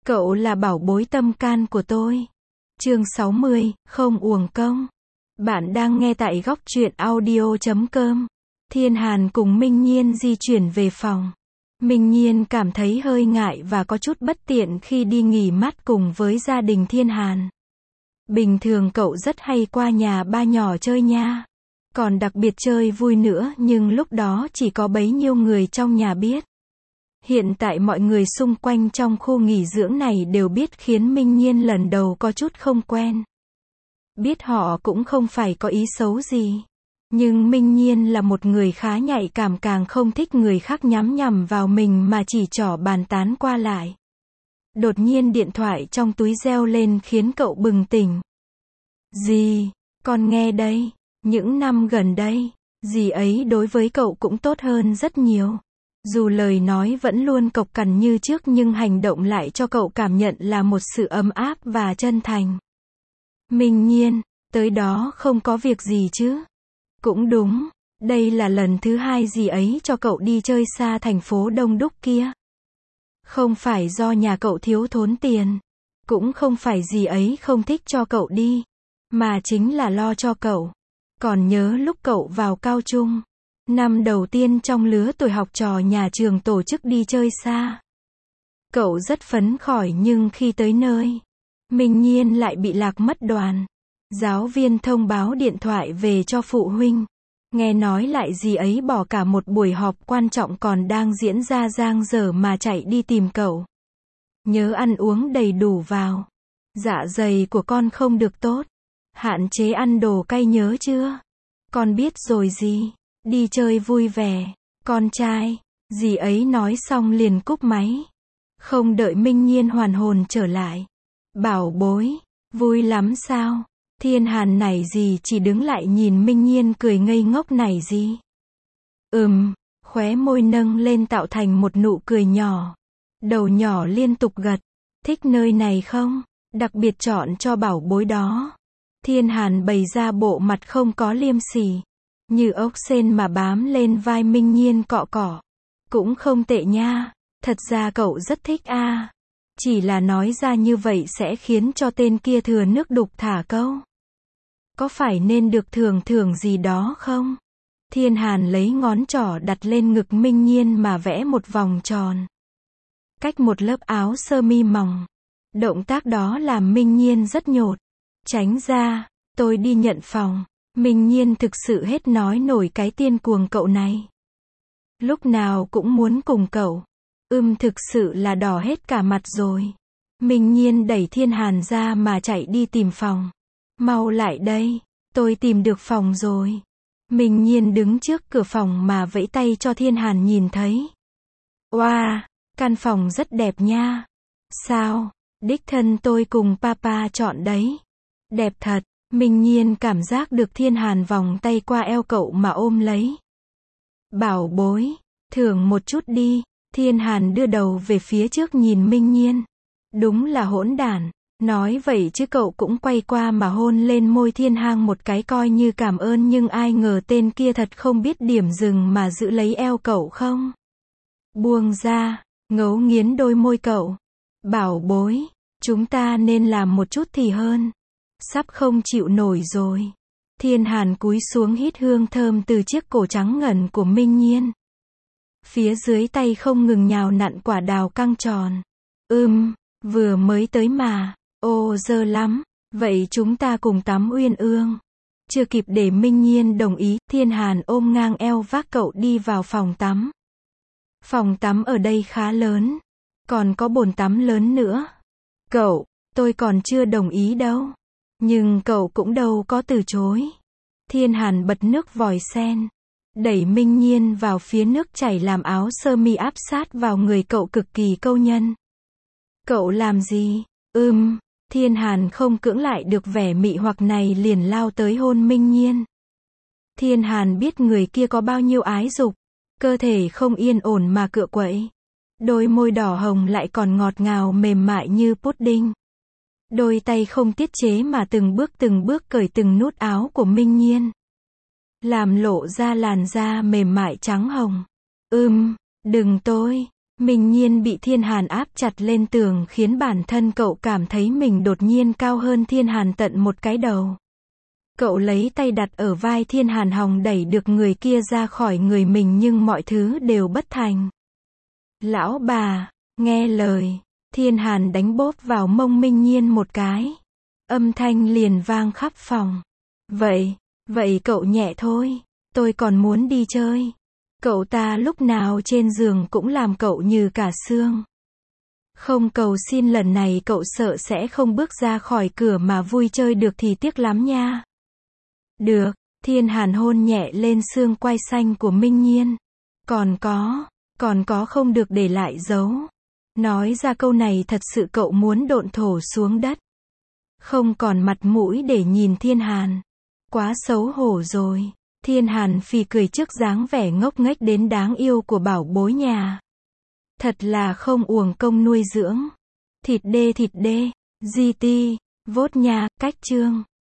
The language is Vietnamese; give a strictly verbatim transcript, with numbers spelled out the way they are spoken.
Cậu là bảo bối tâm can của tôi. Chương sáu mươi, không uổng công. Bạn đang nghe tại góc truyện audio chấm com. Thiên Hàn cùng Minh Nhiên di chuyển về phòng. Minh Nhiên cảm thấy hơi ngại và có chút bất tiện khi đi nghỉ mát cùng với gia đình Thiên Hàn. Bình thường cậu rất hay qua nhà ba nhỏ chơi nha. Còn đặc biệt chơi vui nữa, nhưng lúc đó chỉ có bấy nhiêu người trong nhà biết. Hiện tại mọi người xung quanh trong khu nghỉ dưỡng này đều biết, khiến Minh Nhiên lần đầu có chút không quen. Biết họ cũng không phải có ý xấu gì. Nhưng Minh Nhiên là một người khá nhạy cảm, càng không thích người khác nhắm nhằm vào mình mà chỉ trỏ bàn tán qua lại. Đột nhiên điện thoại trong túi reo lên khiến cậu bừng tỉnh. Dì, con nghe đây. Những năm gần đây, dì ấy đối với cậu cũng tốt hơn rất nhiều. Dù lời nói vẫn luôn cộc cằn như trước, nhưng hành động lại cho cậu cảm nhận là một sự ấm áp và chân thành. Minh Nhiên, tới đó không có việc gì chứ? Cũng đúng, đây là lần thứ hai dì ấy cho cậu đi chơi xa thành phố đông đúc kia. Không phải do nhà cậu thiếu thốn tiền, cũng không phải dì ấy không thích cho cậu đi, mà chính là lo cho cậu. Còn nhớ lúc cậu vào cao trung, năm đầu tiên trong lứa tuổi học trò nhà trường tổ chức đi chơi xa. Cậu rất phấn khởi, nhưng khi tới nơi, Minh Nhiên lại bị lạc mất đoàn. Giáo viên thông báo điện thoại về cho phụ huynh. Nghe nói lại dì ấy bỏ cả một buổi họp quan trọng còn đang diễn ra dang dở mà chạy đi tìm cậu. Nhớ ăn uống đầy đủ vào. Dạ dày của con không được tốt. Hạn chế ăn đồ cay nhớ chưa? Con biết rồi dì. Đi chơi vui vẻ, con trai. Dì ấy nói xong liền cúp máy. Không đợi Minh Nhiên hoàn hồn trở lại. Bảo bối, vui lắm sao? Thiên Hàn này gì chỉ đứng lại nhìn Minh Nhiên cười ngây ngốc này gì. Ừm, khóe môi nâng lên tạo thành một nụ cười nhỏ. Đầu nhỏ liên tục gật. Thích nơi này không? Đặc biệt chọn cho bảo bối đó. Thiên Hàn bày ra bộ mặt không có liêm sỉ. Như ốc sên mà bám lên vai Minh Nhiên cọ cọ. Cũng không tệ nha. Thật ra cậu rất thích a. À. Chỉ là nói ra như vậy sẽ khiến cho tên kia thừa nước đục thả câu. Có phải nên được thưởng thưởng gì đó không? Thiên Hàn lấy ngón trỏ đặt lên ngực Minh Nhiên mà vẽ một vòng tròn. Cách một lớp áo sơ mi mỏng. Động tác đó làm Minh Nhiên rất nhột. Tránh ra, tôi đi nhận phòng. Minh Nhiên thực sự hết nói nổi cái tiên cuồng cậu này. Lúc nào cũng muốn cùng cậu. Ưm thực sự là đỏ hết cả mặt rồi. Minh Nhiên đẩy Thiên Hàn ra mà chạy đi tìm phòng. Mau lại đây, tôi tìm được phòng rồi. Minh Nhiên đứng trước cửa phòng mà vẫy tay cho Thiên Hàn nhìn thấy. Wow, căn phòng rất đẹp nha. Sao, đích thân tôi cùng papa chọn đấy. Đẹp thật. Minh Nhiên cảm giác được Thiên Hàn vòng tay qua eo cậu mà ôm lấy. Bảo bối, thưởng một chút đi. Thiên Hàn đưa đầu về phía trước nhìn Minh Nhiên. Đúng là hỗn đản. Nói vậy chứ cậu cũng quay qua mà hôn lên môi Thiên Hàn một cái coi như cảm ơn, nhưng ai ngờ tên kia thật không biết điểm dừng mà giữ lấy eo cậu không. Buông ra, ngấu nghiến đôi môi cậu. Bảo bối, chúng ta nên làm một chút thì hơn. Sắp không chịu nổi rồi. Thiên Hàn cúi xuống hít hương thơm từ chiếc cổ trắng ngần của Minh Nhiên. Phía dưới tay không ngừng nhào nặn quả đào căng tròn. Ưm, vừa mới tới mà. Ô dơ lắm. Vậy chúng ta cùng tắm uyên ương. Chưa kịp để Minh Nhiên đồng ý, Thiên Hàn ôm ngang eo vác cậu đi vào phòng tắm. Phòng tắm ở đây khá lớn. Còn có bồn tắm lớn nữa. Cậu, tôi còn chưa đồng ý đâu. Nhưng cậu cũng đâu có từ chối. Thiên Hàn bật nước vòi sen. Đẩy Minh Nhiên vào phía nước chảy làm áo sơ mi áp sát vào người cậu cực kỳ câu nhân. Cậu làm gì? Ừm, Thiên Hàn không cưỡng lại được vẻ mị hoặc này liền lao tới hôn Minh Nhiên. Thiên Hàn biết người kia có bao nhiêu ái dục. Cơ thể không yên ổn mà cựa quậy. Đôi môi đỏ hồng lại còn ngọt ngào mềm mại như pudding. Đôi tay không tiết chế mà từng bước từng bước cởi từng nút áo của Minh Nhiên. Làm lộ ra làn da mềm mại trắng hồng. Ừm, đừng tôi. Minh Nhiên bị Thiên Hàn áp chặt lên tường khiến bản thân cậu cảm thấy mình đột nhiên cao hơn Thiên Hàn tận một cái đầu. Cậu lấy tay đặt ở vai Thiên Hàn hòng đẩy được người kia ra khỏi người mình nhưng mọi thứ đều bất thành. Lão bà, nghe lời. Thiên Hàn đánh bốp vào mông Minh Nhiên một cái. Âm thanh liền vang khắp phòng. Vậy, vậy cậu nhẹ thôi. Tôi còn muốn đi chơi. Cậu ta lúc nào trên giường cũng làm cậu như cả xương. Không cầu xin lần này cậu sợ sẽ không bước ra khỏi cửa mà vui chơi được thì tiếc lắm nha. Được, Thiên Hàn hôn nhẹ lên xương quai xanh của Minh Nhiên. Còn có, còn có không được để lại dấu. Nói ra câu này thật sự cậu muốn độn thổ xuống đất. Không còn mặt mũi để nhìn Thiên Hàn. Quá xấu hổ rồi. Thiên Hàn phì cười trước dáng vẻ ngốc nghếch đến đáng yêu của bảo bối nhà. Thật là không uổng công nuôi dưỡng. Thịt đê thịt đê, giê tê, vốt nha, cách chương.